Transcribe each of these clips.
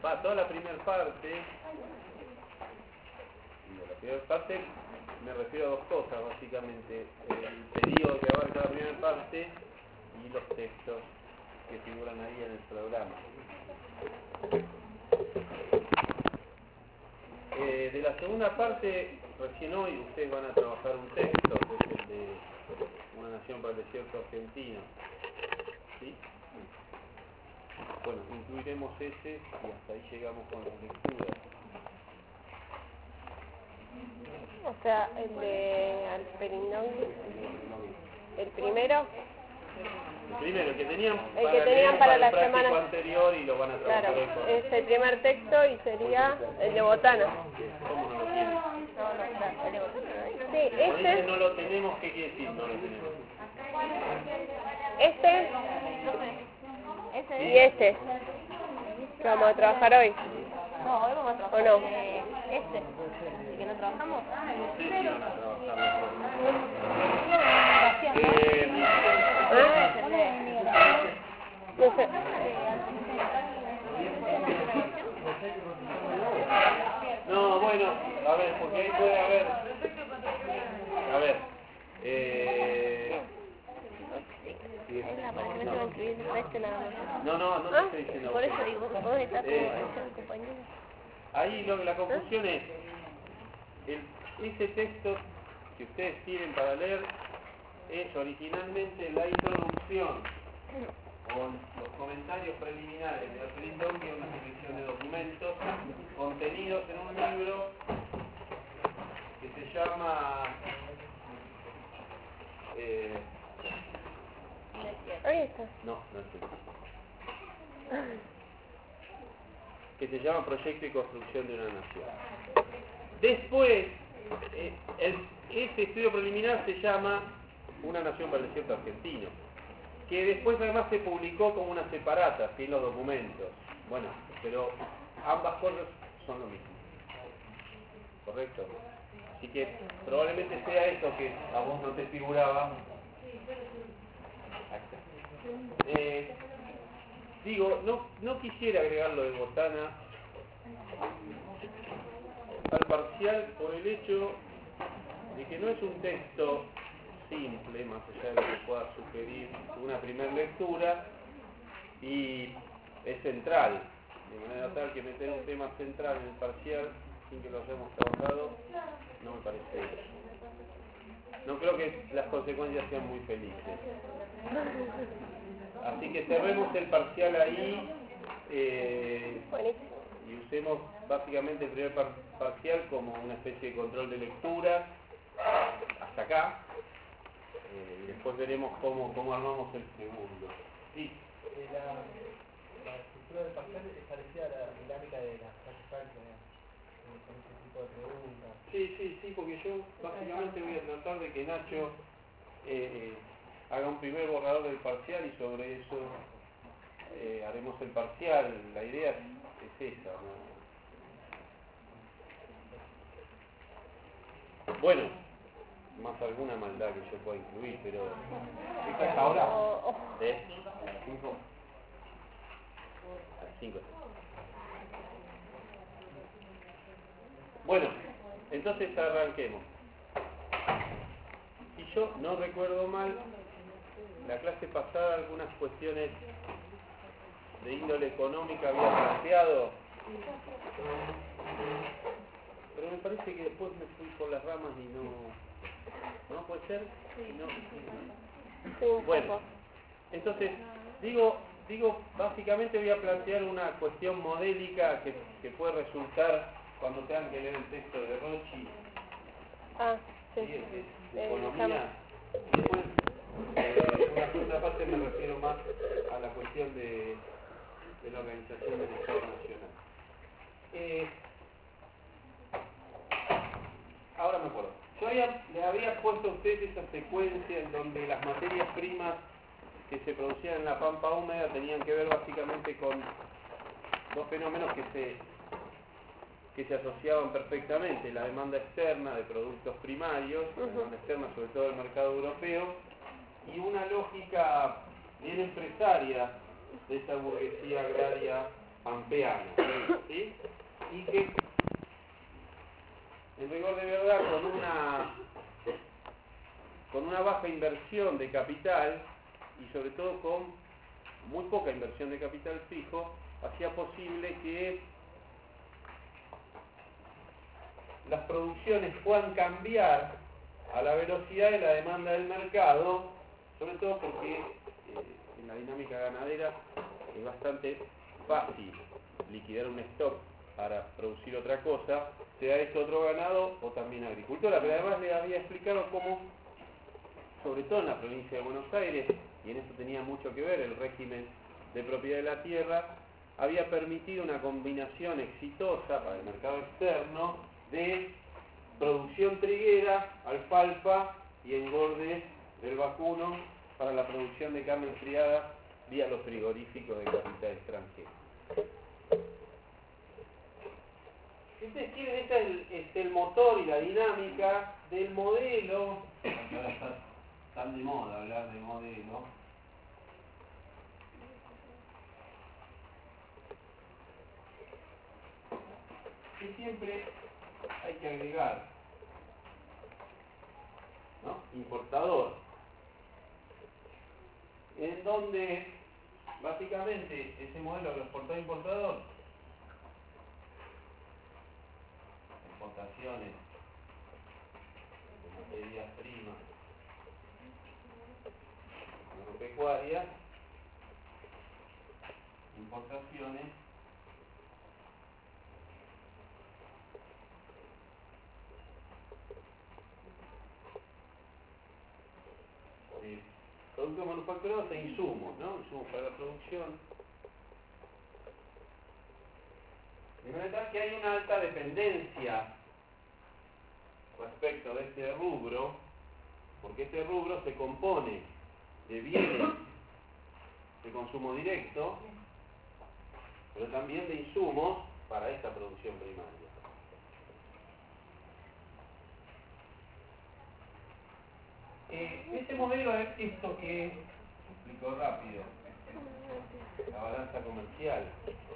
toda la primera parte, me refiero a dos cosas básicamente, el periodo que abarca la primera parte y los textos que figuran ahí en el programa. De la segunda parte, recién hoy ustedes van a trabajar un texto, que es el de Una nación para el desierto argentino. ¿Sí? Bueno, incluiremos ese y hasta ahí llegamos con las lecturas. O sea, el de Alperinón, el primero. El primero, el que tenían para el la práctico semana anterior y lo van a trabajar Claro, hoy con... es el primer texto y sería el de Botana. ¿Cómo no lo tienen? Sí, Cuando dicen no lo tenemos, ¿qué quiere decir no lo tenemos? Este y este que vamos a trabajar hoy. No, hoy vamos a trabajar. ¿O no? ¿El que no trabajamos? No sé si van a trabajar No sé. No, bueno, a ver, porque ahí puede haber... A ver, no te estoy diciendo. Por eso digo, vos estás como compañero. Ahí la confusión es, ese texto que ustedes tienen para leer es originalmente la introducción o los comentarios preliminares de Alperinón, que es una selección de documentos contenidos en un libro que se llama Ahí está. no es ese. Que se llama Proyecto y Construcción de una Nación. Después, ese estudio preliminar se llama Una Nación para el Desierto Argentino, que después además se publicó como una separata, sin los documentos. Bueno, pero ambas cosas son lo mismo. ¿Correcto? Así que probablemente sea eso que a vos no te figuraba. Digo, no quisiera agregar lo de Botana al parcial por el hecho de que no es un texto simple, más allá de lo que pueda sugerir una primera lectura, y es central, de manera tal que meter un tema central en el parcial sin que lo hayamos trabajado, no me parece. No creo que las consecuencias sean muy felices. Así que cerremos el parcial ahí y usemos básicamente el primer parcial como una especie de control de lectura hasta acá, y después veremos cómo armamos el segundo. Sí. La estructura del parcial es parecida a la dinámica de las clases prácticas, con este tipo de preguntas. Sí, porque yo básicamente voy a tratar de que Nacho haga un primer borrador del parcial y sobre eso haremos el parcial. La idea es esa, ¿no? Bueno, más alguna maldad que yo pueda incluir, pero ¿qué es ahora? ¿5? 5. Bueno, entonces arranquemos. Si yo no recuerdo mal, la clase pasada algunas cuestiones de índole económica había planteado, pero me parece que después me fui por las ramas y ¿no puede ser? No. Bueno, entonces digo, básicamente voy a plantear una cuestión modélica que puede resultar cuando tengan que leer el texto de Rochi. De economía. Y después, una segunda parte me refiero más a la cuestión de la organización del Estado Nacional. Ahora me acuerdo. Yo le había puesto a ustedes esa secuencia en donde las materias primas que se producían en la pampa húmeda tenían que ver básicamente con dos fenómenos que se asociaban perfectamente: la demanda externa de productos primarios, la demanda externa sobre todo del mercado europeo, y una lógica bien empresaria de esta burguesía agraria pampeano, ¿sí? Y que en rigor de verdad con una baja inversión de capital y sobre todo con muy poca inversión de capital fijo, hacía posible que las producciones puedan cambiar a la velocidad de la demanda del mercado, sobre todo porque en la dinámica ganadera es bastante fácil liquidar un stock para producir otra cosa, sea esto otro ganado o también agricultura, pero además le había explicado cómo, sobre todo en la provincia de Buenos Aires, y en eso tenía mucho que ver el régimen de propiedad de la tierra, había permitido una combinación exitosa para el mercado externo de producción triguera, alfalfa y engorde del vacuno para la producción de carne enfriada vía los frigoríficos de capital extranjero. Ustedes tienen este es el motor y la dinámica del modelo, que ahora está tan de moda hablar de modelo, que siempre hay que agregar, ¿no? Importador, en donde básicamente ese modelo de exportador-importador, exportaciones de materias primas agropecuarias, importaciones de productos manufacturados e insumos, ¿no? Insumos para la producción. De manera que hay una alta dependencia respecto de este rubro, porque este rubro se compone de bienes de consumo directo, pero también de insumos para esta producción primaria. Este modelo es esto que explico rápido, la balanza comercial.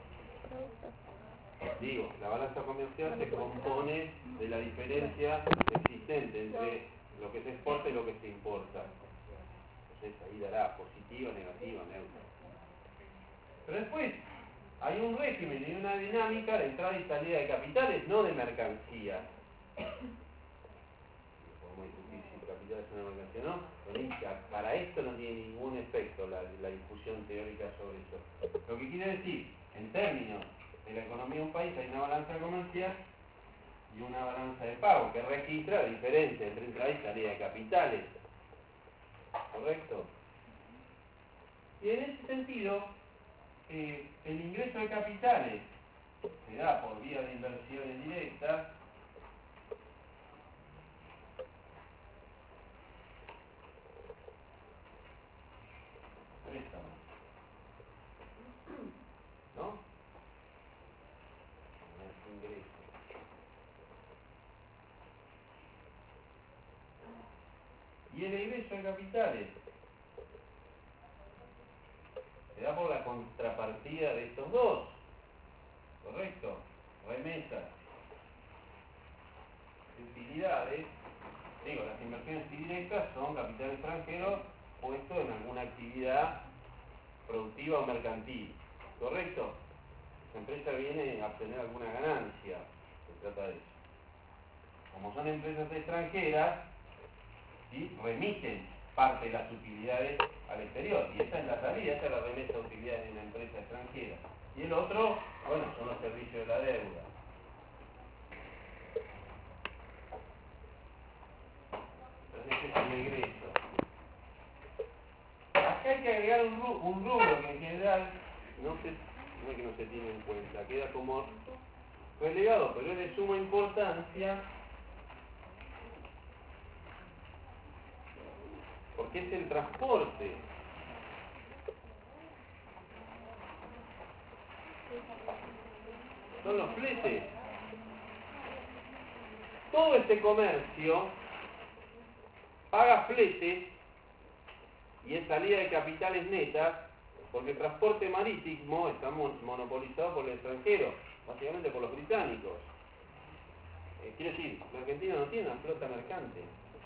Digo, la balanza comercial se compone de la diferencia existente entre lo que se exporta y lo que se importa. Entonces ahí dará positivo, negativo, neutro. Pero después hay un régimen y una dinámica de entrada y salida de capitales, no de mercancías. Podemos discutir si el capital es una mercancía o no, pero para esto no tiene ningún efecto la discusión teórica sobre eso. Lo que quiere decir, en términos de la economía de un país hay una balanza comercial y una balanza de pago que registra la diferencia entre entrada y salida de capitales. ¿Correcto? Y en ese sentido, el ingreso de capitales se da por vía de inversiones directas, préstamos, ¿no? Es ingreso. Y el ingreso de capitales se da por la contrapartida de estos dos, ¿correcto? Remesas, utilidades. Digo, las inversiones directas son capital extranjero puesto en alguna actividad productiva o mercantil, ¿correcto? La empresa viene a obtener alguna ganancia, se trata de eso. Como son empresas extranjeras, ¿sí? Remiten parte de las utilidades al exterior, y esa es la salida, esa es la remesa de utilidades de una empresa extranjera. Y el otro, bueno, son los servicios de la deuda. Entonces ese es el egreso. Acá hay que agregar un rubro que en general no es que no se tiene en cuenta, queda como relegado, pero es de suma importancia porque es el transporte. Son los fletes. Todo este comercio paga fletes y en salida de capitales netas porque el transporte marítimo está monopolizado por el extranjero, básicamente por los británicos. Quiero decir, la Argentina no tiene una flota mercante.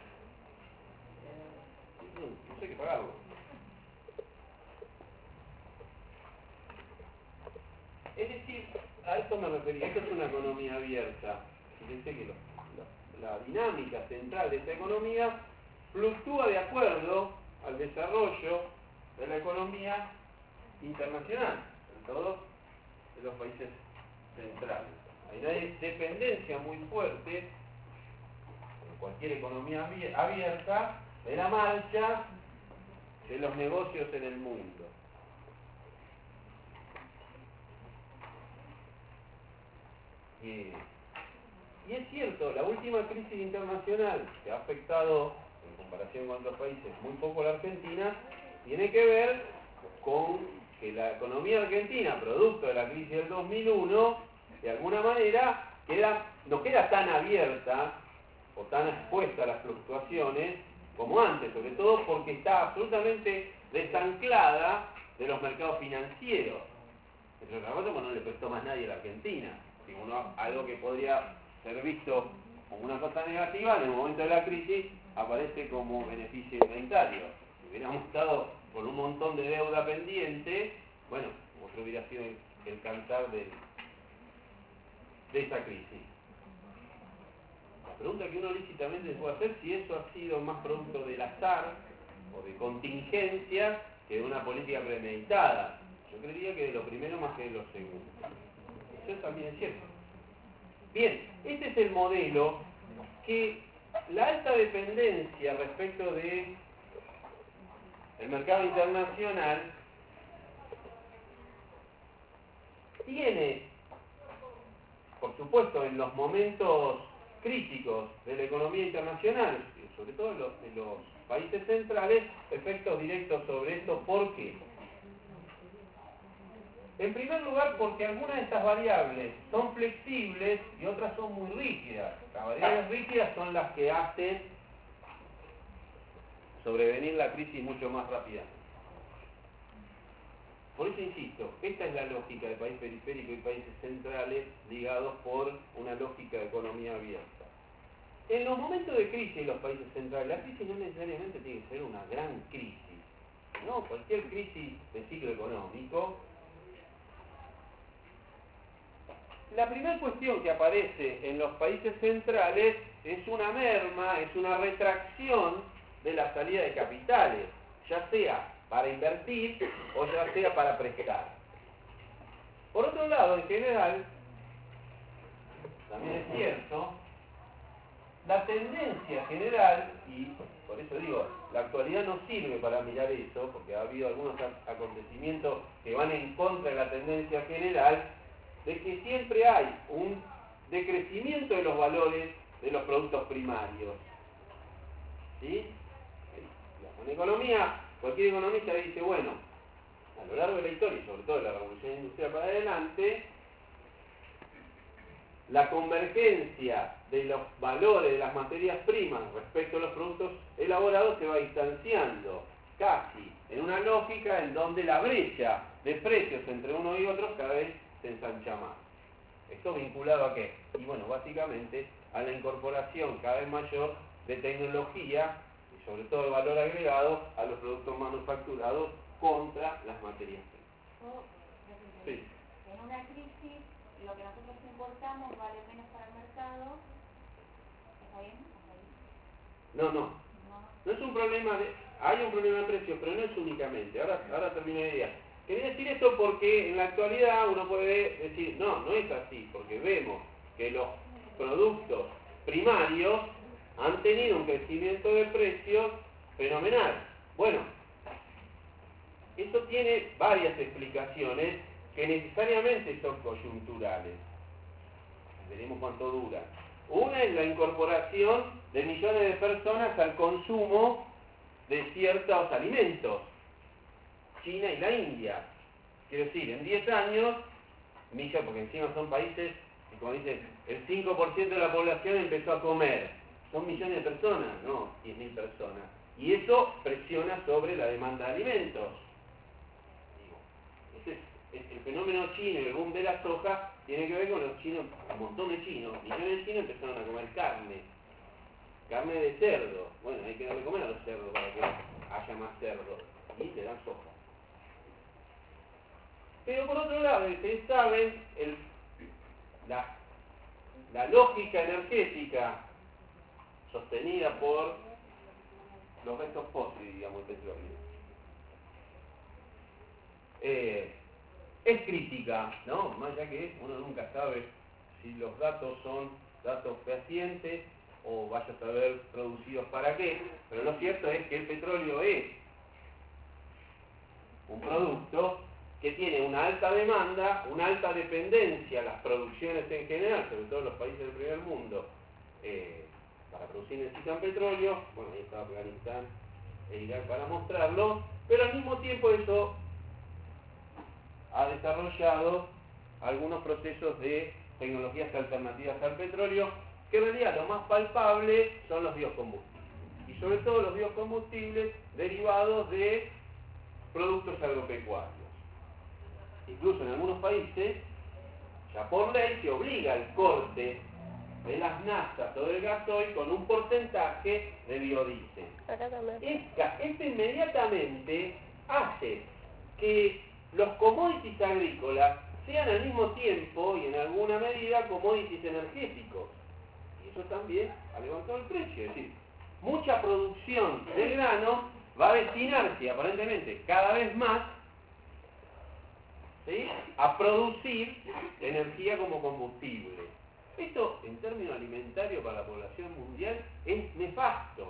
No hay que pagarlo. Es decir, a esto me refería, esto es una economía abierta. Fíjense que la dinámica central de esta economía fluctúa de acuerdo al desarrollo de la economía internacional, en todos los países centrales. Hay una dependencia muy fuerte, en cualquier economía abierta, de la marcha de los negocios en el mundo. Y es cierto, la última crisis internacional que ha afectado, en comparación con otros países, muy poco a la Argentina, tiene que ver con que la economía argentina, producto de la crisis del 2001, de alguna manera no queda tan abierta o tan expuesta a las fluctuaciones como antes, sobre todo porque está absolutamente desanclada de los mercados financieros. Entre otras cosas, no le prestó más nadie a la Argentina. Algo que podría ser visto como una cosa negativa, en el momento de la crisis aparece como beneficio inventario. Si hubiéramos estado con un montón de deuda pendiente, bueno, otro hubiera sido el cantar de esa crisis. La pregunta que uno lícitamente puede hacer si eso ha sido más producto del azar o de contingencias que de una política premeditada. Yo creería que de lo primero más que de lo segundo. Eso también es cierto. Bien, este es el modelo que la alta dependencia respecto de el mercado internacional tiene, por supuesto, en los momentos críticos de la economía internacional, sobre todo en los países centrales, efectos directos sobre esto. ¿Por qué? En primer lugar, porque algunas de estas variables son flexibles y otras son muy rígidas. Las variables rígidas son las que hacen sobrevenir la crisis mucho más rápidamente. Por eso insisto, esta es la lógica de país periférico y países centrales ligados por una lógica de economía abierta. En los momentos de crisis en los países centrales, la crisis no necesariamente tiene que ser una gran crisis. No, cualquier crisis de ciclo económico. La primera cuestión que aparece en los países centrales es una merma, es una retracción de la salida de capitales, ya sea para invertir o ya sea para prestar. Por otro lado, en general, también es cierto, la tendencia general, y por eso digo, la actualidad no sirve para mirar eso, porque ha habido algunos acontecimientos que van en contra de la tendencia general, de que siempre hay un decrecimiento de los valores de los productos primarios. ¿Sí? En economía, cualquier economista dice, bueno, a lo largo de la historia, y sobre todo de la revolución industrial para adelante, la convergencia de los valores de las materias primas respecto a los productos elaborados se va distanciando, casi en una lógica en donde la brecha de precios entre uno y otro cada vez se ensancha más. ¿Esto vinculado a qué? Y bueno, básicamente a la incorporación cada vez mayor de tecnología y sobre todo de valor agregado a los productos manufacturados contra las materias primas. Sí. En una crisis, lo que nosotros importamos vale menos para el mercado. ¿Está bien? No. No es un problema de... Hay un problema de precios, pero no es únicamente. Ahora termino la idea. Quería decir esto porque en la actualidad uno puede decir, no es así, porque vemos que los productos primarios han tenido un crecimiento de precios fenomenal. Bueno, eso tiene varias explicaciones que necesariamente son coyunturales. Veremos cuánto dura. Una es la incorporación de millones de personas al consumo de ciertos alimentos. China y la India. Quiero decir, en 10 años, porque encima son países que, como dicen, el 5% de la población empezó a comer. Son millones de personas, no 10.000 personas. Y eso presiona sobre la demanda de alimentos. el fenómeno chino y el boom de la soja tiene que ver con los chinos, un montón de chinos, millones de chinos empezaron a comer carne de cerdo. Bueno, hay que darle comer a los cerdos para que haya más cerdo, y le dan soja. Pero por otro lado, ustedes saben, la lógica energética sostenida por los restos fósiles, digamos, el petróleo, es crítica, ¿no? Más allá que uno nunca sabe si los datos son datos fehacientes o vaya a saber producidos para qué, pero lo cierto es que el petróleo es un producto que tiene una alta demanda, una alta dependencia, las producciones en general, sobre todo en los países del primer mundo, para producir necesitan petróleo. Bueno, ahí está Afganistán e Irak para mostrarlo, pero al mismo tiempo eso ha desarrollado algunos procesos de tecnologías alternativas al petróleo, que en realidad lo más palpable son los biocombustibles, y sobre todo los biocombustibles derivados de productos agropecuarios. Incluso en algunos países, ya por ley, se obliga el corte de las naftas o del gasoil con un porcentaje de biodiesel. Acá también. Esto inmediatamente hace que los commodities agrícolas sean al mismo tiempo y en alguna medida commodities energéticos. Y eso también ha levantado el precio. Es decir, mucha producción de grano va a destinarse aparentemente cada vez más, ¿sí?, a producir energía como combustible. Esto, en términos alimentarios para la población mundial, es nefasto.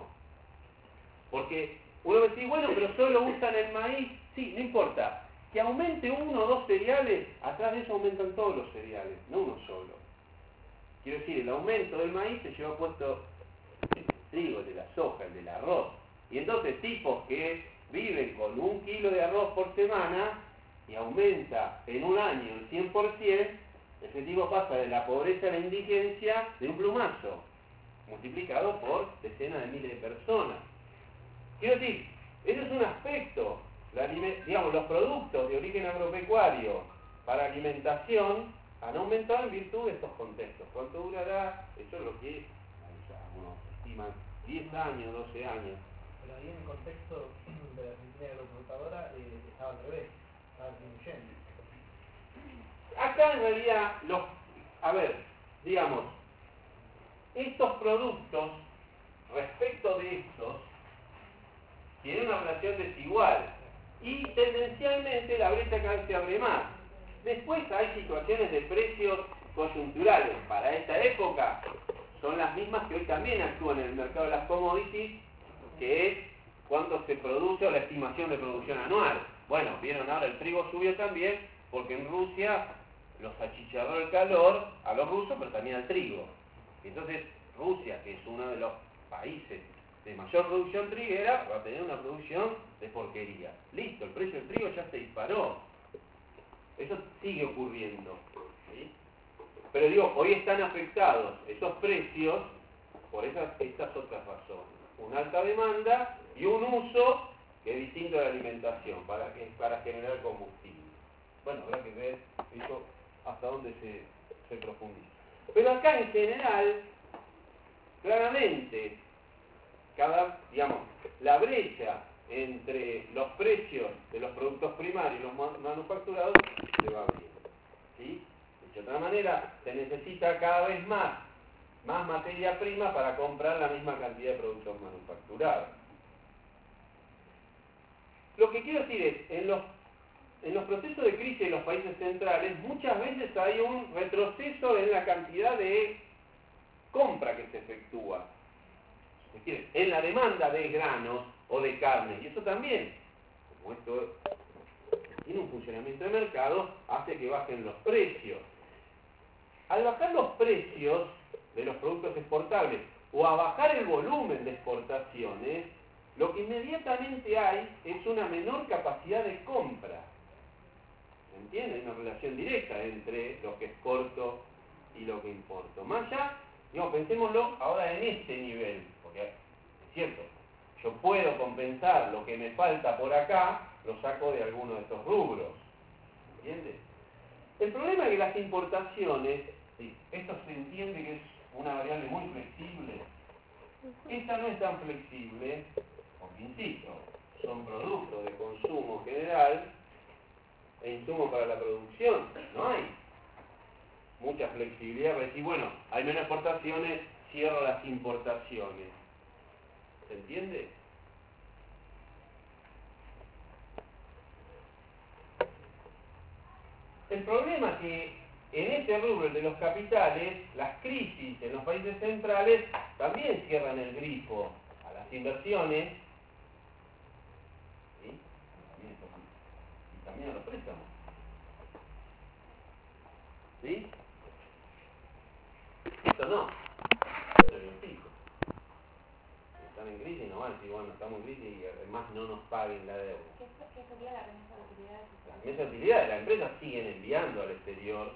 Porque uno va a decir, bueno, pero solo usan el maíz. Sí, no importa. Que aumente uno o dos cereales, atrás de eso aumentan todos los cereales, no uno solo. Quiero decir, el aumento del maíz se lleva puesto el trigo, el de la soja, el del arroz. Y entonces tipos que viven con 1 kilo de arroz por semana y aumenta en un año el 100%, ese tipo pasa de la pobreza a la indigencia de un plumazo, multiplicado por decenas de miles de personas. Quiero decir, ese es un aspecto. Digamos, los productos de origen agropecuario para alimentación han aumentado en virtud de estos contextos. ¿Cuánto durará? Eso es lo que algunos estiman 10 años, 12 años. Pero ahí en el contexto de la Argentina agroexportadora estaba al revés, estaba disminuyendo. Acá en realidad, digamos, estos productos, respecto de estos, tienen una relación desigual y tendencialmente la brecha cada vez se abre más. Después hay situaciones de precios coyunturales. Para esta época son las mismas que hoy también actúan en el mercado de las commodities, que es cuando se produce o la estimación de producción anual. Bueno, vieron ahora el trigo subió también porque en Rusia los achicharró el calor a los rusos, pero también al trigo. Entonces Rusia, que es uno de los países de mayor producción triguera, va a tener una producción de porquería. Listo, el precio del trigo ya se disparó. Eso sigue ocurriendo, ¿sí? Pero digo, hoy están afectados esos precios por estas otras razones. Una alta demanda y un uso que es distinto de la alimentación para generar combustible. Bueno, habrá que ver eso hasta dónde se profundiza. Pero acá en general, claramente, la brecha entre los precios de los productos primarios y los manufacturados se va abriendo, ¿sí? De otra manera, se necesita cada vez más materia prima para comprar la misma cantidad de productos manufacturados. Lo que quiero decir es, en los procesos de crisis de los países centrales, muchas veces hay un retroceso en la cantidad de compra que se efectúa. Es decir, en la demanda de granos o de carne. Y eso también, como esto tiene un funcionamiento de mercado, hace que bajen los precios. Al bajar los precios de los productos exportables o a bajar el volumen de exportaciones, lo que inmediatamente hay es una menor capacidad de compra. ¿Se entiende? Hay una relación directa entre lo que exporto y lo que importo. Más allá, pensémoslo ahora en este nivel, porque es cierto, yo puedo compensar lo que me falta por acá, lo saco de alguno de estos rubros. ¿Entiende? El problema es que las importaciones, sí, esto se entiende que es una variable muy flexible. Esta no es tan flexible, porque insisto, son productos de consumo general e insumos para la producción. No hay mucha flexibilidad para decir, bueno, hay menos exportaciones, cierro las importaciones. ¿Se entiende? El problema es que en este rubro el de los capitales, las crisis en los países centrales también cierran el grifo a las inversiones, ¿sí? Y también a los préstamos. ¿Sí? Esto no. Esto es bien fijo. Están en crisis, no van a decir, bueno, estamos en crisis y además no nos paguen la deuda. ¿Qué sería la remesa de utilidades? Las mesas de utilidades, las empresas siguen enviando al exterior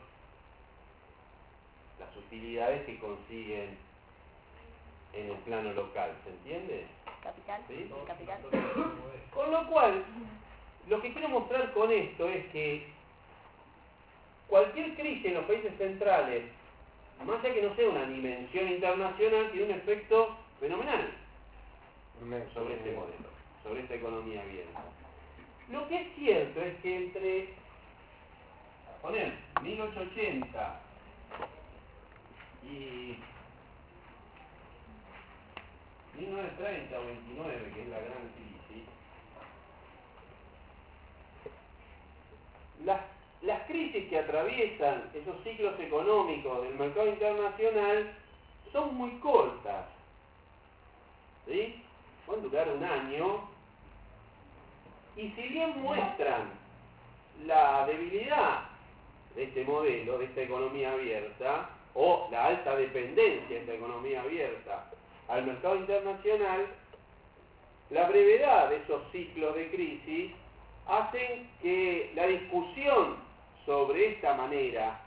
las utilidades que consiguen en el plano local, ¿se entiende? Capital. ¿Sí? El capital. Con lo cual, lo que quiero mostrar con esto es que cualquier crisis en los países centrales, más allá que no sea una dimensión internacional, tiene un efecto fenomenal sobre este modelo, sobre esta economía abierta. Lo que es cierto es que entre, poner 1880 y 1930 o 29, que es la gran crisis, las crisis que atraviesan esos ciclos económicos del mercado internacional son muy cortas, ¿sí? Pueden durar un año, y si bien muestran la debilidad de este modelo, de esta economía abierta, o la alta dependencia de esta economía abierta al mercado internacional, la brevedad de esos ciclos de crisis hacen que la discusión sobre esta manera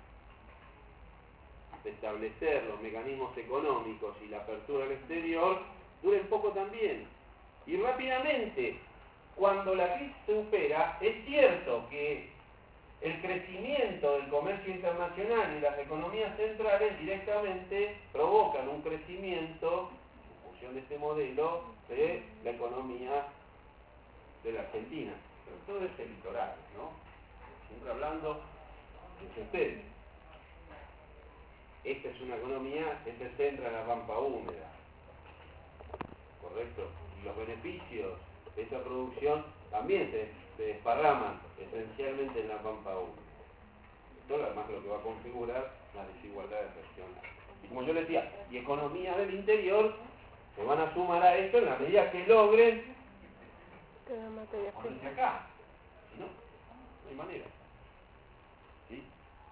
de establecer los mecanismos económicos y la apertura al exterior duren poco también. Y rápidamente, cuando la crisis se supera, es cierto que el crecimiento del comercio internacional y las economías centrales directamente provocan un crecimiento, en función de este modelo, de la economía de la Argentina, pero todo es el litoral, ¿no? Siempre hablando de ustedes. Esta es una economía que se centra en la pampa húmeda, ¿correcto? Y los beneficios de esta producción también se desparraman esencialmente en la pampa húmeda. Esto además lo que va a configurar las desigualdades regionales. Y como yo les decía, y economías del interior se van a sumar a esto en la medida que logren ponerse acá. Si no, no hay manera. ¿Sí?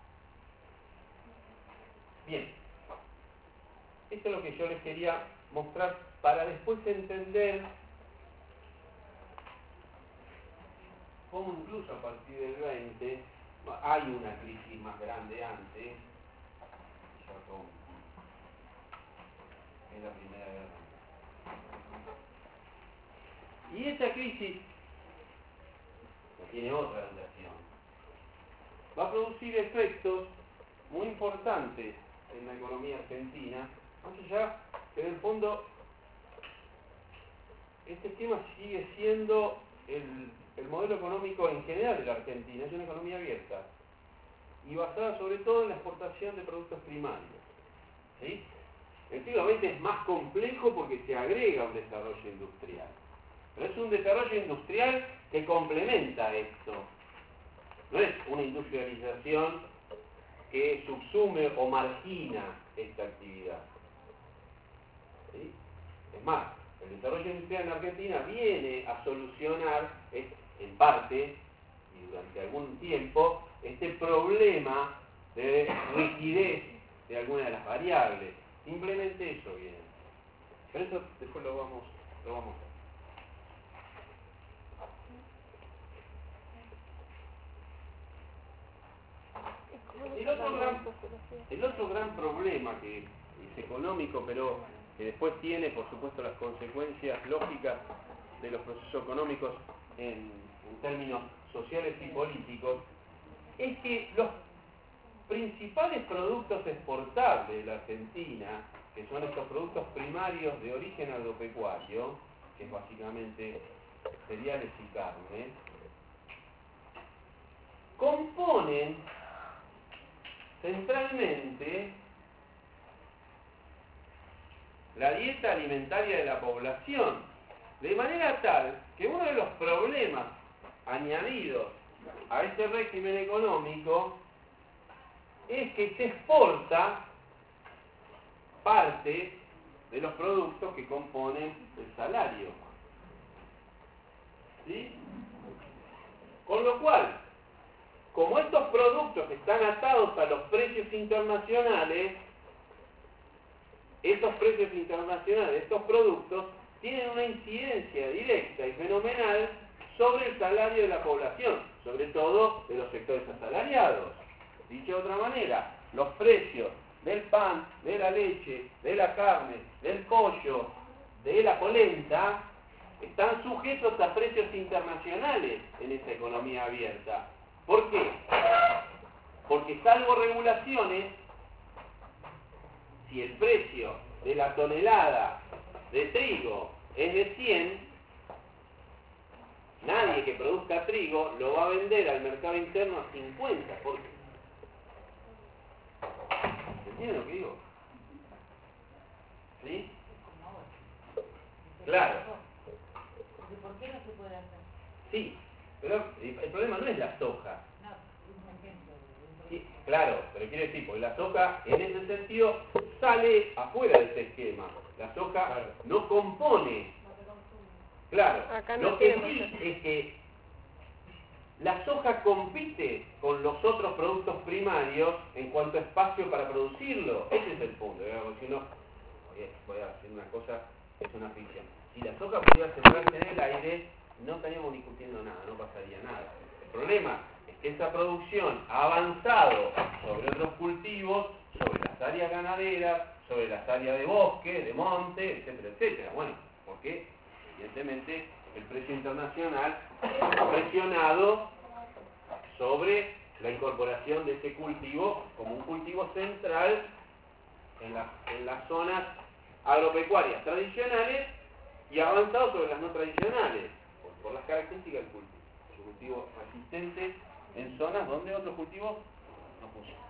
Bien. Esto es lo que yo les quería mostrar para después entender cómo incluso a partir del 20 hay una crisis más grande antes, en la Primera Guerra Mundial. Y esa crisis, que tiene otra duración, va a producir efectos muy importantes en la economía argentina, más allá que en el fondo este esquema sigue siendo el modelo económico en general de la Argentina, es una economía abierta y basada sobre todo en la exportación de productos primarios. ¿Sí? El siglo XX es más complejo porque se agrega un desarrollo industrial, pero es un desarrollo industrial que complementa esto. No es una industrialización que subsume o margina esta actividad. ¿Sí? Es más, el desarrollo industrial en Argentina viene a solucionar, en parte, y durante algún tiempo, este problema de rigidez de alguna de las variables. Simplemente eso viene. Pero eso después lo vamos a ver. El otro gran problema que es económico, pero que después tiene, por supuesto, las consecuencias lógicas de los procesos económicos en términos sociales y políticos, es que los principales productos exportables de la Argentina, que son estos productos primarios de origen agropecuario, que es básicamente cereales y carne, componen centralmente la dieta alimentaria de la población, de manera tal que uno de los problemas añadidos a este régimen económico es que se exporta parte de los productos que componen el salario. ¿Sí? Con lo cual, como estos productos están atados a los precios internacionales, estos precios internacionales de estos productos tienen una incidencia directa y fenomenal sobre el salario de la población, sobre todo de los sectores asalariados. Dicho de otra manera, los precios del pan, de la leche, de la carne, del pollo, de la polenta, están sujetos a precios internacionales en esta economía abierta. ¿Por qué? Porque salvo regulaciones, si el precio de la tonelada de trigo es de 100, nadie que produzca trigo lo va a vender al mercado interno a 50. ¿Por qué? ¿Entienden lo que digo? ¿Sí? Claro. ¿Por qué no se puede hacer? Sí, pero el problema no es la soja. No, es un ejemplo. Sí, claro, pero quiero decir, porque la soja en ese sentido sale afuera de ese esquema. La soja no compone. Claro, Acá no lo que tiene sí mucho. es que la soja compite con los otros productos primarios en cuanto a espacio para producirlo. Ese es el punto. Si uno, voy a hacer una cosa, es una ficción. Si la soja pudiera sembrarse en el aire, no estaríamos discutiendo nada, no pasaría nada. El problema es que esa producción ha avanzado sobre otros cultivos, sobre las áreas ganaderas, sobre las áreas de bosque, de monte, etcétera, etcétera. Bueno, porque evidentemente el precio internacional ha presionado sobre la incorporación de ese cultivo como un cultivo central en las zonas agropecuarias tradicionales y ha avanzado sobre las no tradicionales por las características del cultivo. Es un cultivo resistente en zonas donde otros cultivos no funcionan.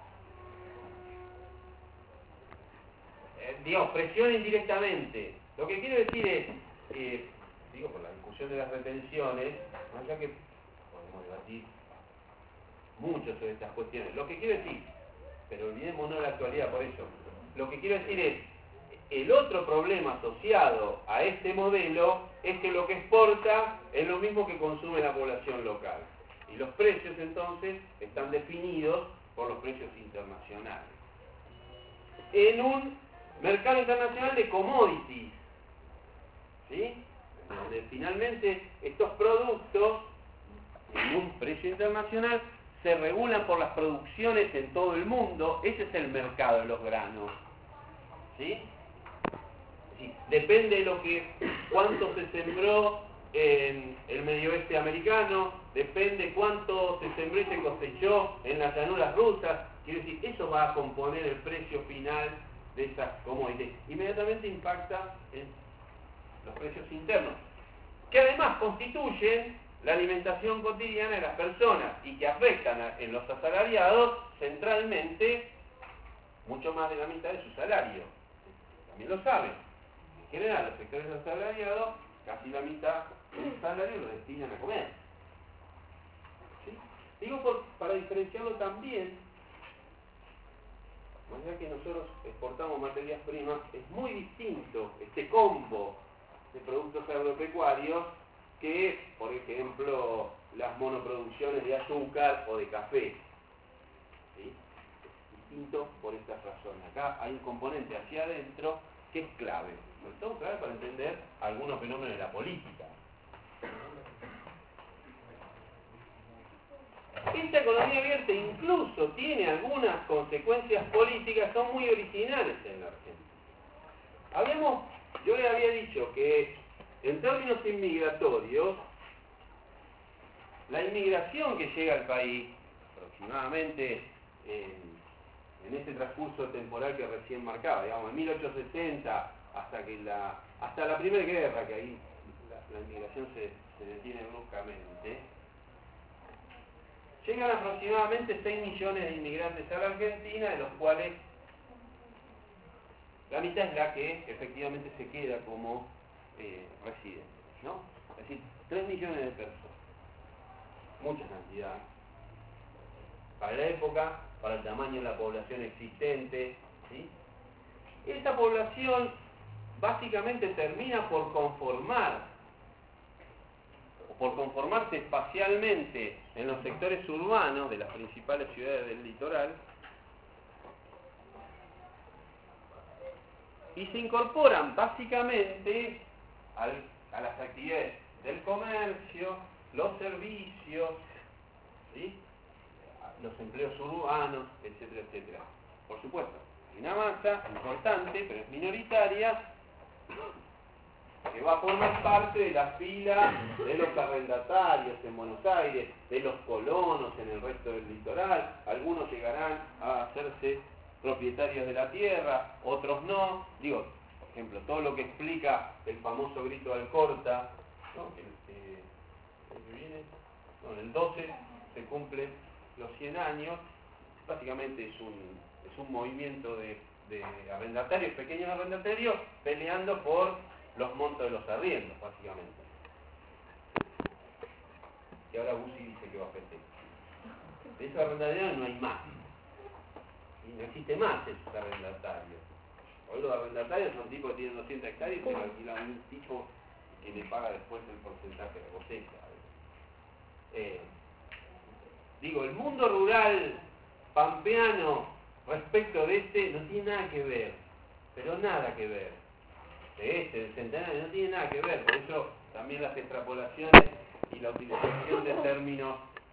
Digamos, presiona indirectamente. Lo que quiero decir es, digo, por la discusión de las retenciones, más allá que podemos debatir mucho sobre estas cuestiones. Lo que quiero decir, pero olvidémonos de la actualidad por eso, lo que quiero decir es, el otro problema asociado a este modelo es que lo que exporta es lo mismo que consume la población local. Y los precios entonces están definidos por los precios internacionales. En un mercado internacional de commodities, ¿sí? Donde finalmente estos productos en un precio internacional se regulan por las producciones en todo el mundo. Ese es el mercado de los granos, ¿sí? Sí, depende de cuánto se sembró en el medio oeste americano, depende cuánto se sembró y se cosechó en las llanuras rusas. Quiero decir, eso va a componer el precio final de esas commodities. Inmediatamente impacta en los precios internos, que además constituyen la alimentación cotidiana de las personas y que afectan en los asalariados centralmente mucho más de la mitad de su salario. También lo saben. En general, los sectores asalariados, casi la mitad del salario lo destinan a comer. ¿Sí? Digo para diferenciarlo también, más allá que nosotros exportamos materias primas, es muy distinto este combo de productos agropecuarios que, por ejemplo, las monoproducciones de azúcar o de café. ¿Sí? Es distinto por estas razones. Acá hay un componente hacia adentro que es clave, sobre todo clave para entender algunos fenómenos de la política. Esta economía abierta incluso tiene algunas consecuencias políticas, son muy originales en la Argentina. Yo les había dicho que en términos inmigratorios, la inmigración que llega al país, aproximadamente en ese transcurso temporal que recién marcaba, digamos, en 1860 hasta la Primera Guerra, que ahí la inmigración se detiene bruscamente, llegan aproximadamente 6 millones de inmigrantes a la Argentina, de los cuales la mitad es la que efectivamente se queda como residente, ¿no? Es decir, 3 millones de personas. Mucha cantidad. Para la época, para el tamaño de la población existente, ¿sí? Esta población básicamente termina por conformarse espacialmente en los sectores urbanos de las principales ciudades del litoral y se incorporan básicamente a las actividades del comercio, los servicios, ¿sí? Los empleos urbanos, etcétera, etcétera. Por supuesto, hay una masa importante, pero es minoritaria, que va a formar parte de la fila de los arrendatarios en Buenos Aires, de los colonos en el resto del litoral. Algunos llegarán a hacerse propietarios de la tierra, otros no. Digo, por ejemplo, todo lo que explica el famoso grito de Alcorta, ¿no? En el 12 se cumplen los 100 años, básicamente es un movimiento de arrendatarios, pequeños arrendatarios, peleando por los montos de los arriendos, básicamente. Y ahora Bussi dice que va a festejar. De esos arrendatarios no hay más. Y no existe más esos arrendatarios. Hoy los arrendatarios son tipos que tienen 200 hectáreas y se lo alquilan a un tipo que le paga después el porcentaje de cosecha. Digo, el mundo rural pampeano respecto de este no tiene nada que ver, pero nada que ver. Del centenario no tiene nada que ver, por eso también las extrapolaciones y la utilización de términos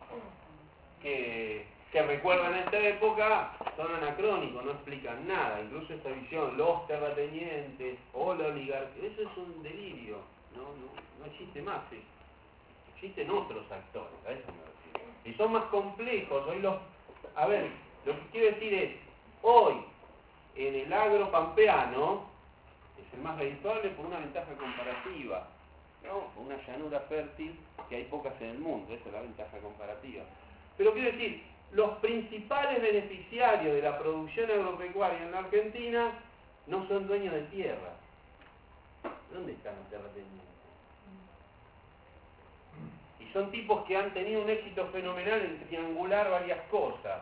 que recuerdan esta época son anacrónicos, no explican nada. Incluso esta visión, los terratenientes o la oligarquía, eso es un delirio, no existe más eso. Existen otros actores, a eso me refiero. Y son más complejos. A ver, lo que quiero decir es, hoy en el agro pampeano es el más redituable por una ventaja comparativa, ¿no? Por una llanura fértil que hay pocas en el mundo, esa es la ventaja comparativa. Pero quiero decir, los principales beneficiarios de la producción agropecuaria en la Argentina no son dueños de tierra. ¿Dónde están los terratenientes? Y son tipos que han tenido un éxito fenomenal en triangular varias cosas.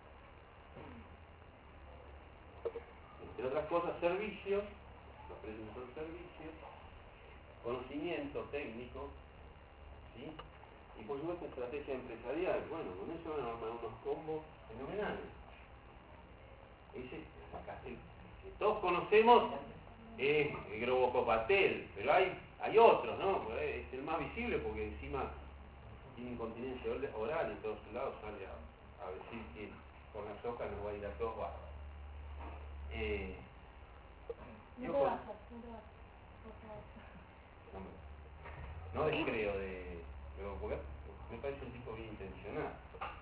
Entre otras cosas, servicios, los precios son servicios, conocimiento técnico, ¿sí? Y por supuesto estrategia empresarial. Bueno, con eso van a armar unos combos fenomenales. Ese que todos conocemos es el Grobocopatel, pero hay otros, ¿no? Es el más visible porque encima tiene incontinencia oral y en todos lados sale a decir que con la soja nos va a ir a todos bárbaros. No descreo de porque me parece un tipo bien intencionado.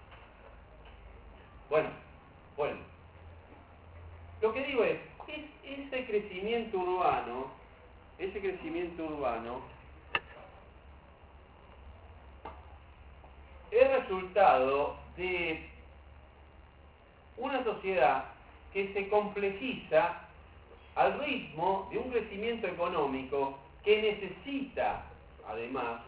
Bueno, lo que digo es ese crecimiento urbano es resultado de una sociedad que se complejiza al ritmo de un crecimiento económico que necesita, además,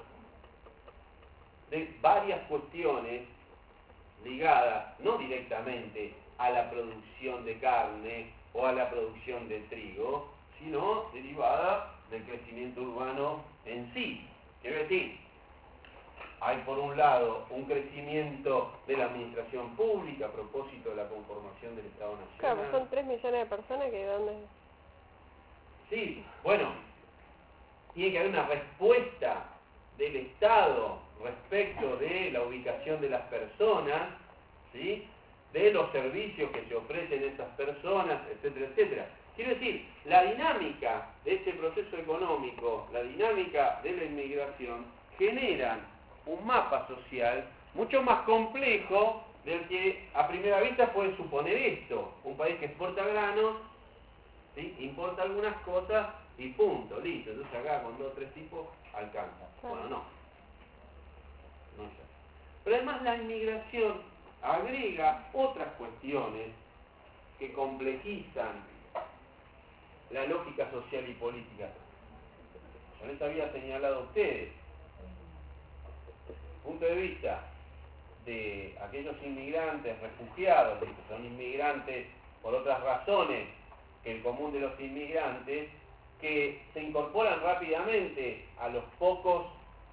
de varias cuestiones ligadas no directamente a la producción de carne o a la producción de trigo, sino derivada del crecimiento urbano en sí. Quiero decir, hay por un lado un crecimiento de la administración pública a propósito de la conformación del Estado Nacional. Claro, pues son 3 millones de personas que ¿dónde? Sí, bueno, tiene que haber una respuesta del Estado respecto de la ubicación de las personas, ¿sí? De los servicios que se ofrecen a esas personas, etcétera, etcétera. Quiero decir, la dinámica de este proceso económico, la dinámica de la inmigración, generan un mapa social mucho más complejo del que a primera vista puede suponer esto. Un país que exporta granos, ¿sí? Importa algunas cosas y punto, listo. Entonces acá con 2 o 3 tipos alcanza. Claro. Bueno, no ya. Pero además la inmigración agrega otras cuestiones que complejizan la lógica social y política. Yo les había señalado a ustedes, desde el punto de vista de aquellos inmigrantes refugiados, que son inmigrantes por otras razones que el común de los inmigrantes, que se incorporan rápidamente a los pocos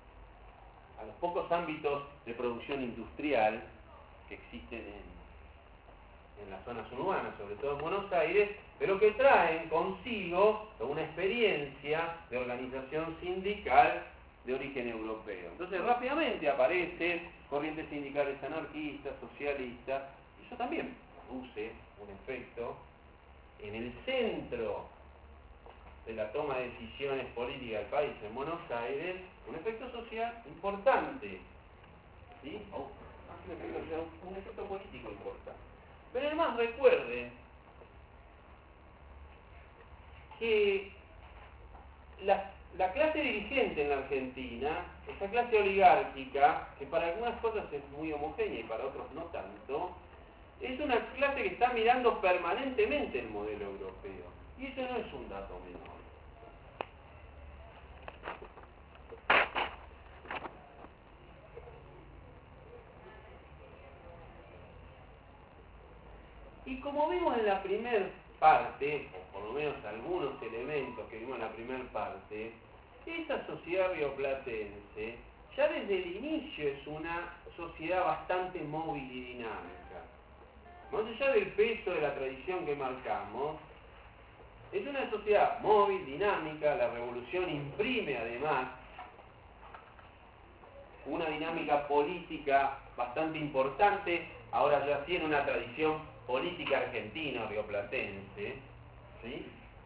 ámbitos de producción industrial que existen en las zonas urbanas, sobre todo en Buenos Aires, pero que traen consigo una experiencia de organización sindical de origen europeo. Entonces rápidamente aparecen corrientes sindicales anarquistas, socialistas, y eso también produce un efecto en el centro de la toma de decisiones políticas del país, en Buenos Aires, un efecto social importante, ¿sí? Un efecto político importante. Pero además recuerden que la clase dirigente en la Argentina, esa clase oligárquica, que para algunas cosas es muy homogénea y para otros no tanto, es una clase que está mirando permanentemente el modelo europeo. Y eso no es un dato menor. Y como vimos en la primera parte, o por lo menos algunos elementos que vimos en la primera parte, esa sociedad rioplatense ya desde el inicio es una sociedad bastante móvil y dinámica. Más allá del peso de la tradición que marcamos, es una sociedad móvil, dinámica. La revolución imprime además una dinámica política bastante importante, ahora ya tiene una tradición política argentina, rioplatense, ¿sí?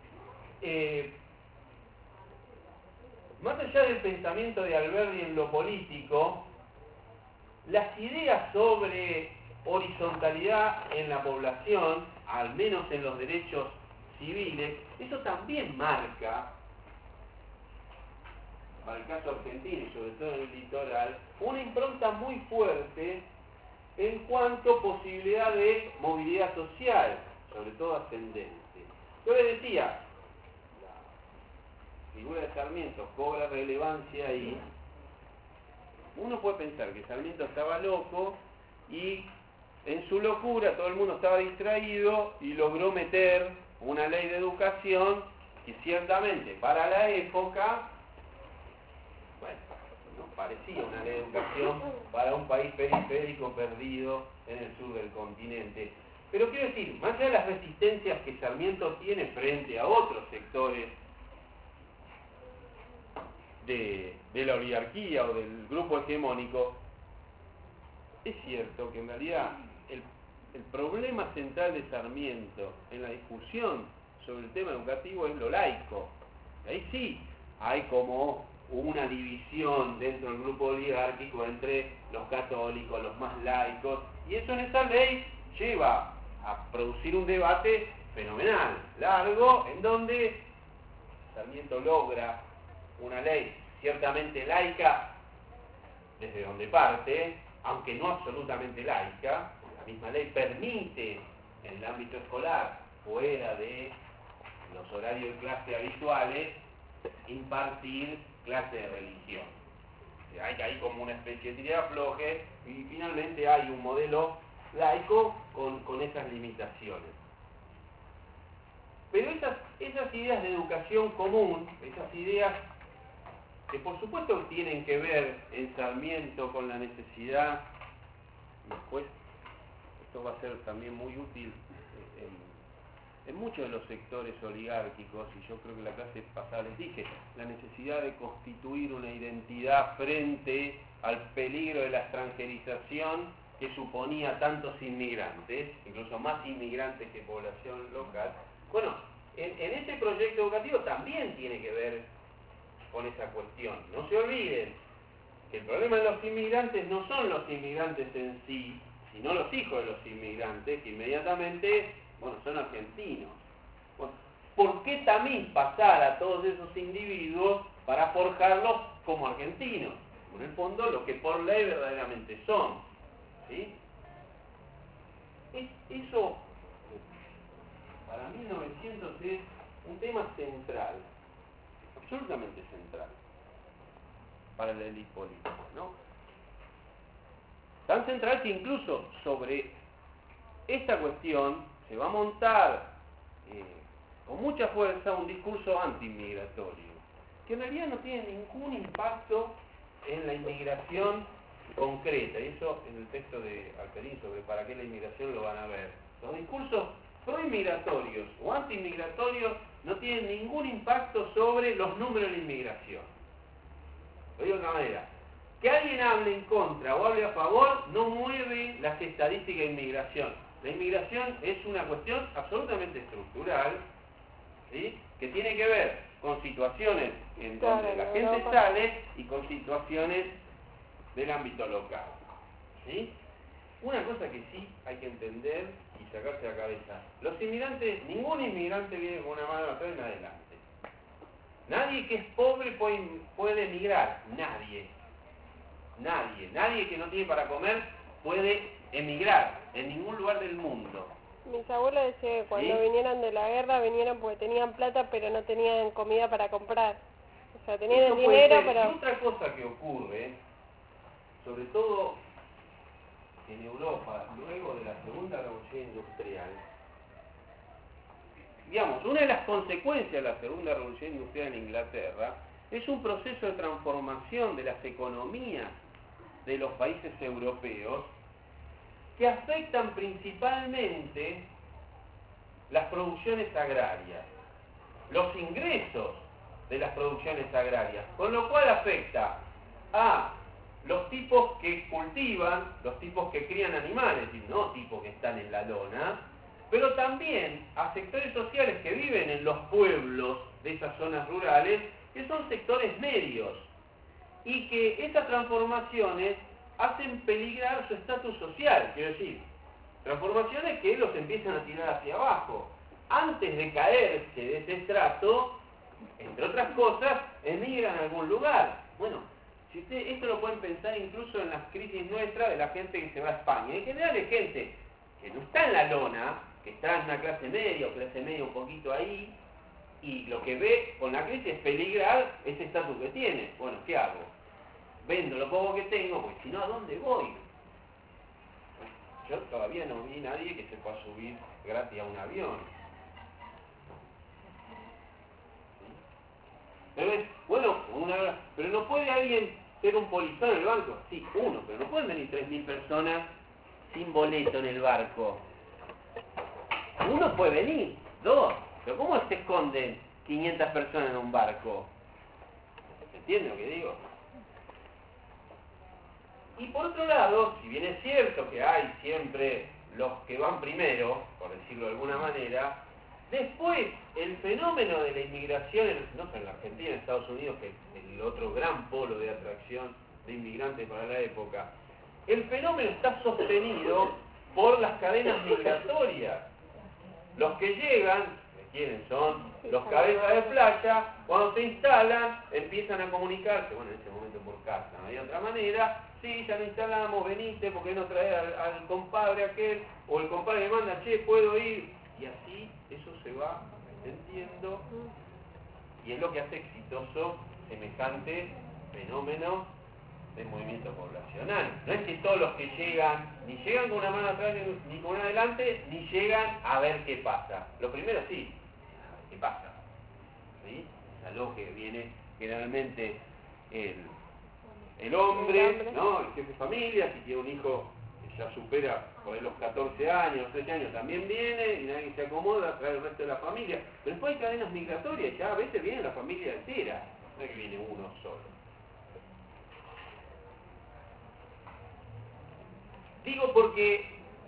Más allá del pensamiento de Alberdi en lo político, las ideas sobre horizontalidad en la población, al menos en los derechos civiles, eso también marca, para el caso argentino y sobre todo en el litoral, una impronta muy fuerte en cuanto a posibilidad de movilidad social, sobre todo ascendente. Yo les decía, la figura de Sarmiento cobra relevancia ahí. Uno puede pensar que Sarmiento estaba loco y en su locura todo el mundo estaba distraído y logró meter una ley de educación que ciertamente para la época, bueno, no parecía una ley de educación para un país periférico perdido en el sur del continente. Pero quiero decir, más allá de las resistencias que Sarmiento tiene frente a otros sectores de la oligarquía o del grupo hegemónico, es cierto que en realidad el problema central de Sarmiento en la discusión sobre el tema educativo es lo laico. Ahí sí hay como una división dentro del grupo oligárquico entre los católicos, los más laicos, y eso en esa ley lleva a producir un debate fenomenal, largo, en donde Sarmiento logra una ley ciertamente laica desde donde parte, aunque no absolutamente laica. La misma ley permite en el ámbito escolar, fuera de los horarios de clase habituales, impartir clase de religión. O sea, hay como una especie de tira afloje y finalmente hay un modelo laico con esas limitaciones. Pero esas ideas de educación común, esas ideas que por supuesto tienen que ver en Sarmiento con la necesidad, después esto va a ser también muy útil en muchos de los sectores oligárquicos, y yo creo que la clase pasada les dije, la necesidad de constituir una identidad frente al peligro de la extranjerización que suponía tantos inmigrantes, incluso más inmigrantes que población local. Bueno, en ese proyecto educativo también tiene que ver con esa cuestión. No se olviden que el problema de los inmigrantes no son los inmigrantes en sí, sino los hijos de los inmigrantes, que inmediatamente, bueno, son argentinos. Bueno, ¿por qué también pasar a todos esos individuos para forjarlos como argentinos? En el fondo, lo que por ley verdaderamente son. ¿Sí? Eso, para 1900 es un tema central, absolutamente central, para la élite política, ¿no? Tan central que incluso sobre esta cuestión se va a montar con mucha fuerza un discurso anti-inmigratorio, que en realidad no tiene ningún impacto en la inmigración concreta, y eso en el texto de Alperín sobre para qué la inmigración lo van a ver. Los discursos pro-inmigratorios o anti-inmigratorios no tienen ningún impacto sobre los números de la inmigración. Lo digo de otra manera. Que alguien hable en contra o hable a favor no mueve las estadísticas de inmigración. La inmigración es una cuestión absolutamente estructural, ¿sí? Que tiene que ver con situaciones en donde la gente sale y con situaciones del ámbito local. ¿Sí? Una cosa que sí hay que entender y sacarse la cabeza. Los inmigrantes, ningún inmigrante viene con una mano atrás y una adelante. Nadie que es pobre puede emigrar. Nadie que no tiene para comer puede emigrar en ningún lugar del mundo. Mis abuelos decían que cuando vinieron de la guerra vinieron porque tenían plata pero no tenían comida para comprar. O sea, tenían el dinero pero... Y otra cosa que ocurre, sobre todo en Europa, luego de la Segunda Revolución Industrial, digamos, una de las consecuencias de la Segunda Revolución Industrial en Inglaterra es un proceso de transformación de las economías de los países europeos que afectan principalmente las producciones agrarias, los ingresos de las producciones agrarias, con lo cual afecta a los tipos que cultivan, los tipos que crían animales, y no tipos que están en la lona, pero también a sectores sociales que viven en los pueblos de esas zonas rurales, que son sectores medios, y que estas transformaciones hacen peligrar su estatus social, quiero decir, transformaciones que los empiezan a tirar hacia abajo. Antes de caerse de ese estrato, entre otras cosas, emigran a algún lugar. Bueno, si esto lo pueden pensar incluso en las crisis nuestras de la gente que se va a España. En general es gente que no está en la lona, que está en una clase media o clase media un poquito ahí, y lo que ve con la crisis es peligrar ese estatus que tiene. Bueno, ¿qué hago? Vendo lo poco que tengo, porque si no, ¿a dónde voy? Yo todavía no vi nadie que se pueda subir gratis a un avión. ¿Sí? Bueno, pero no puede alguien ser un polizón en el banco. Sí, uno, pero no pueden venir 3.000 personas sin boleto en el barco. Uno puede venir, dos, pero ¿cómo se esconden 500 personas en un barco? ¿Entienden lo que digo? Y por otro lado, si bien es cierto que hay siempre los que van primero, por decirlo de alguna manera, después el fenómeno de la inmigración, no solo en la Argentina, en Estados Unidos, que es el otro gran polo de atracción de inmigrantes para la época, el fenómeno está sostenido por las cadenas migratorias. Los que llegan, ¿quiénes son? Los cabezas de playa, cuando se instalan, empiezan a comunicarse, bueno, en ese momento por carta, no hay otra manera, sí, ya lo instalamos, veniste, ¿por qué no traes al compadre aquel? O el compadre le manda, che, puedo ir. Y así eso se va extendiendo y es lo que hace exitoso semejante fenómeno de movimiento poblacional. No es que todos los que llegan, ni llegan con una mano atrás ni con una adelante, ni llegan a ver qué pasa. Lo primero sí, a ver qué pasa. ¿Sí? Es algo que viene generalmente el hombre, ¿no? El jefe de familia, si tiene un hijo que ya supera por ahí los 14 años, 13 años, también viene y nadie se acomoda, trae el resto de la familia. Pero después hay cadenas migratorias, ya a veces viene la familia entera, no es que viene uno solo. Digo porque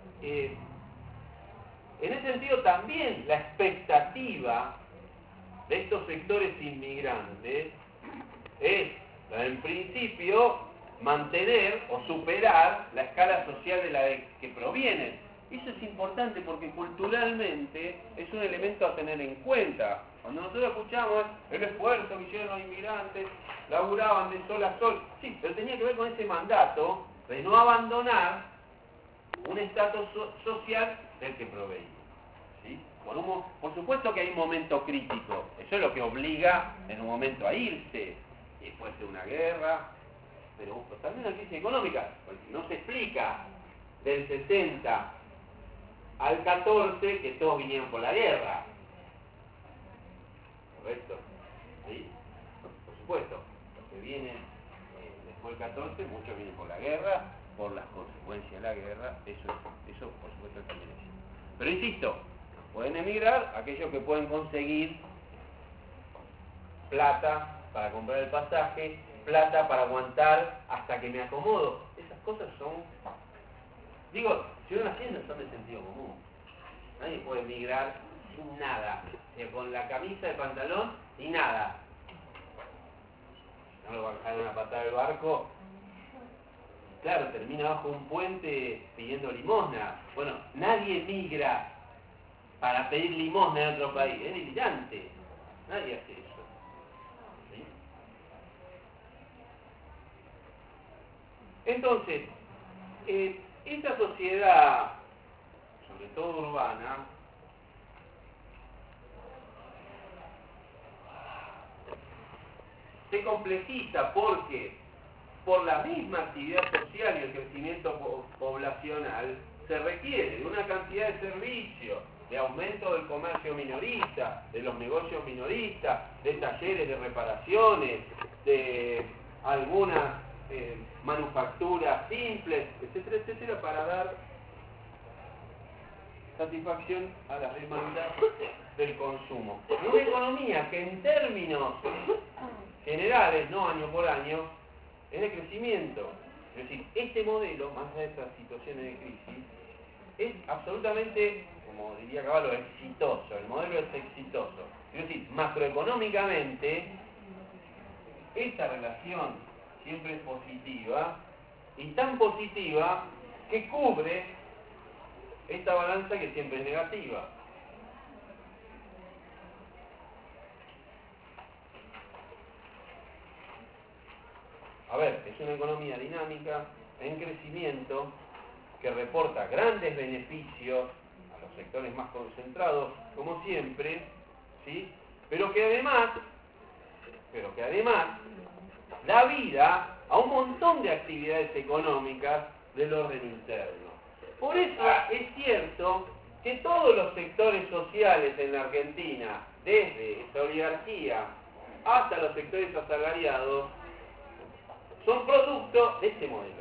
en ese sentido también la expectativa de estos sectores inmigrantes es, en principio, mantener o superar la escala social de la que provienen. Eso es importante porque culturalmente es un elemento a tener en cuenta. Cuando nosotros escuchamos el esfuerzo que hicieron los inmigrantes, laburaban de sol a sol, sí, pero tenía que ver con ese mandato de no abandonar un estatus social del que proveían. ¿Sí? Por supuesto que hay un momento crítico, eso es lo que obliga en un momento a irse, después de una guerra, pero también una crisis económica, porque no se explica del 60 al 14 que todos vinieron por la guerra. ¿Correcto? ¿Sí? Por supuesto, los que vienen después del 14, muchos vienen por la guerra, por las consecuencias de la guerra, eso por supuesto también es. Pero insisto, pueden emigrar aquellos que pueden conseguir plata para comprar el pasaje, plata para aguantar hasta que me acomodo. Esas cosas son, digo, si uno haciendo son de sentido común. Nadie puede emigrar sin nada, con la camisa, el pantalón y nada. No lo va a dejar una patada del barco. Claro, termina bajo un puente pidiendo limosna. Bueno, nadie migra para pedir limosna en otro país. Es delirante. Nadie hace eso. ¿Sí? Entonces, esta sociedad, sobre todo urbana, se complejiza porque por la misma actividad social y el crecimiento poblacional se requiere de una cantidad de servicios, de aumento del comercio minorista, de los negocios minoristas, de talleres de reparaciones, de algunas manufacturas simples, etcétera, etcétera, para dar satisfacción a las demandas del consumo. Una economía que en términos generales, no año por año, es de crecimiento. Es decir, este modelo, más allá de estas situaciones de crisis, es absolutamente, como diría Cavallo, exitoso. El modelo es exitoso. Es decir, macroeconómicamente, esta relación siempre es positiva, y tan positiva que cubre esta balanza que siempre es negativa. A ver, es una economía dinámica, en crecimiento, que reporta grandes beneficios a los sectores más concentrados, como siempre, ¿sí? Pero que además da vida a un montón de actividades económicas del orden interno. Por eso es cierto que todos los sectores sociales en la Argentina, desde esta oligarquía hasta los sectores asalariados, son producto de este modelo.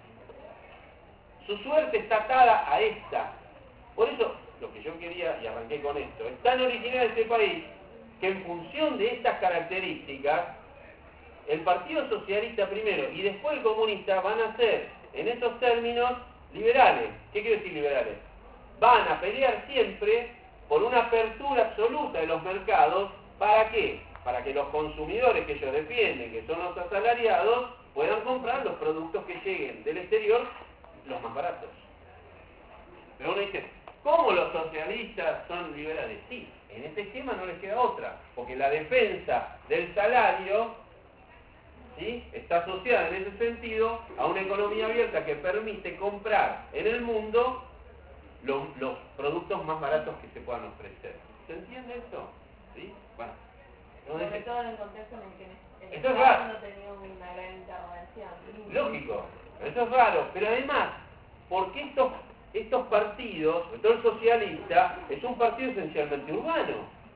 Su suerte está atada a esta. Por eso, lo que yo quería, y arranqué con esto, es tan original este país, que en función de estas características, el Partido Socialista primero y después el comunista van a ser, en esos términos, liberales. ¿Qué quiero decir liberales? Van a pelear siempre por una apertura absoluta de los mercados. ¿Para qué? Para que los consumidores que ellos defienden, que son los asalariados, puedan comprar los productos que lleguen del exterior, los más baratos. Pero uno dice, ¿cómo los socialistas son liberales? Sí, en este esquema no les queda otra, porque la defensa del salario, ¿sí?, está asociada en ese sentido a una economía abierta que permite comprar en el mundo los productos más baratos que se puedan ofrecer. ¿Se entiende esto? ¿Sí? Bueno. Sobre todo en el contexto en el que el Esto es raro. Estado no tenía una gran intervención. Lógico, eso es raro, pero además, porque estos partidos, sobre todo el socialista, es un partido esencialmente urbano.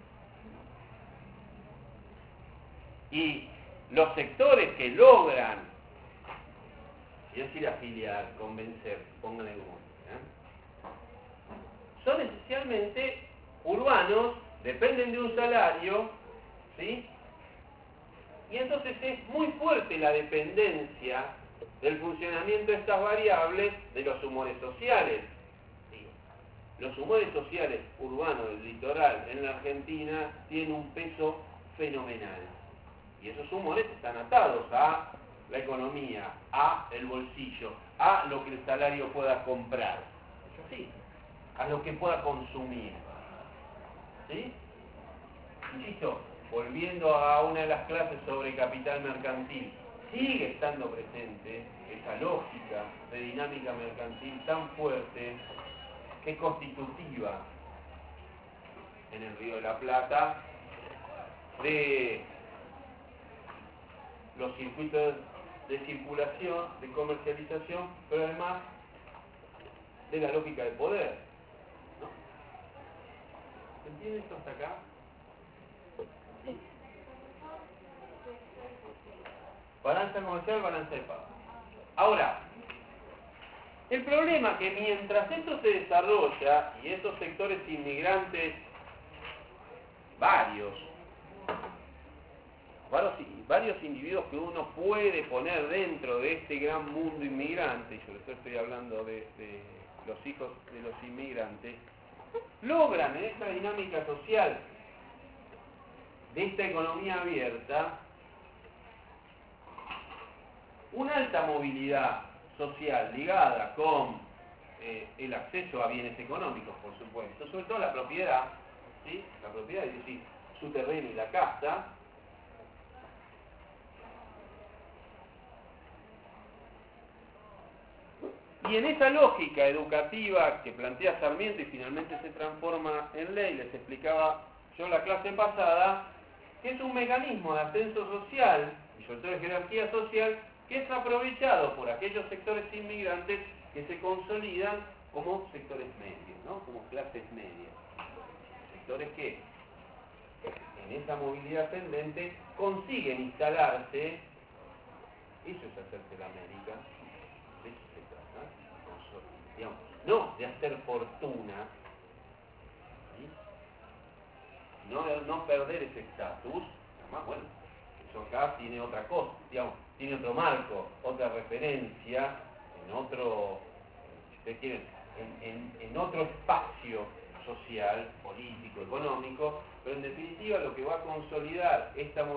Y los sectores que logran, quiero decir afiliar, convencer, pónganle como, son esencialmente urbanos, dependen de un salario, ¿sí? Y entonces es muy fuerte la dependencia del funcionamiento de estas variables de los humores sociales. ¿Sí? Los humores sociales urbanos del litoral en la Argentina tienen un peso fenomenal. Y esos humores están atados a la economía a el bolsillo, a lo que el salario pueda comprar, es así, a lo que pueda consumir. ¿Sí? Insisto, volviendo a una de las clases sobre capital mercantil, sigue estando presente esa lógica de dinámica mercantil tan fuerte que es constitutiva en el Río de la Plata de los circuitos de circulación, de comercialización, pero además de la lógica de poder, ¿no? ¿Se entiende esto hasta acá? ¿Sí? Balanza comercial, balanza de pago. Ahora, el problema es que mientras esto se desarrolla y estos sectores inmigrantes, varios individuos que uno puede poner dentro de este gran mundo inmigrante, y sobre todo estoy hablando de los hijos de los inmigrantes, logran en esta dinámica social de esta economía abierta una alta movilidad social ligada con el acceso a bienes económicos, por supuesto, sobre todo la propiedad, ¿sí? La propiedad, es decir, su terreno y la casa. Y en esa lógica educativa que plantea Sarmiento y finalmente se transforma en ley, les explicaba yo la clase pasada, que es un mecanismo de ascenso social, y sobre todo de jerarquía social, que es aprovechado por aquellos sectores inmigrantes que se consolidan como sectores medios, ¿no? Como clases medias. Sectores que en esa movilidad ascendente consiguen instalarse, eso es hacerse la América, de eso se trata, digamos, no de hacer fortuna, ¿sí? No perder ese estatus, además, bueno, eso acá tiene otra cosa, digamos, tiene otro marco, otra referencia, en otro, si ustedes quieren, en otro espacio social, político, económico, pero en definitiva lo que va a consolidar esta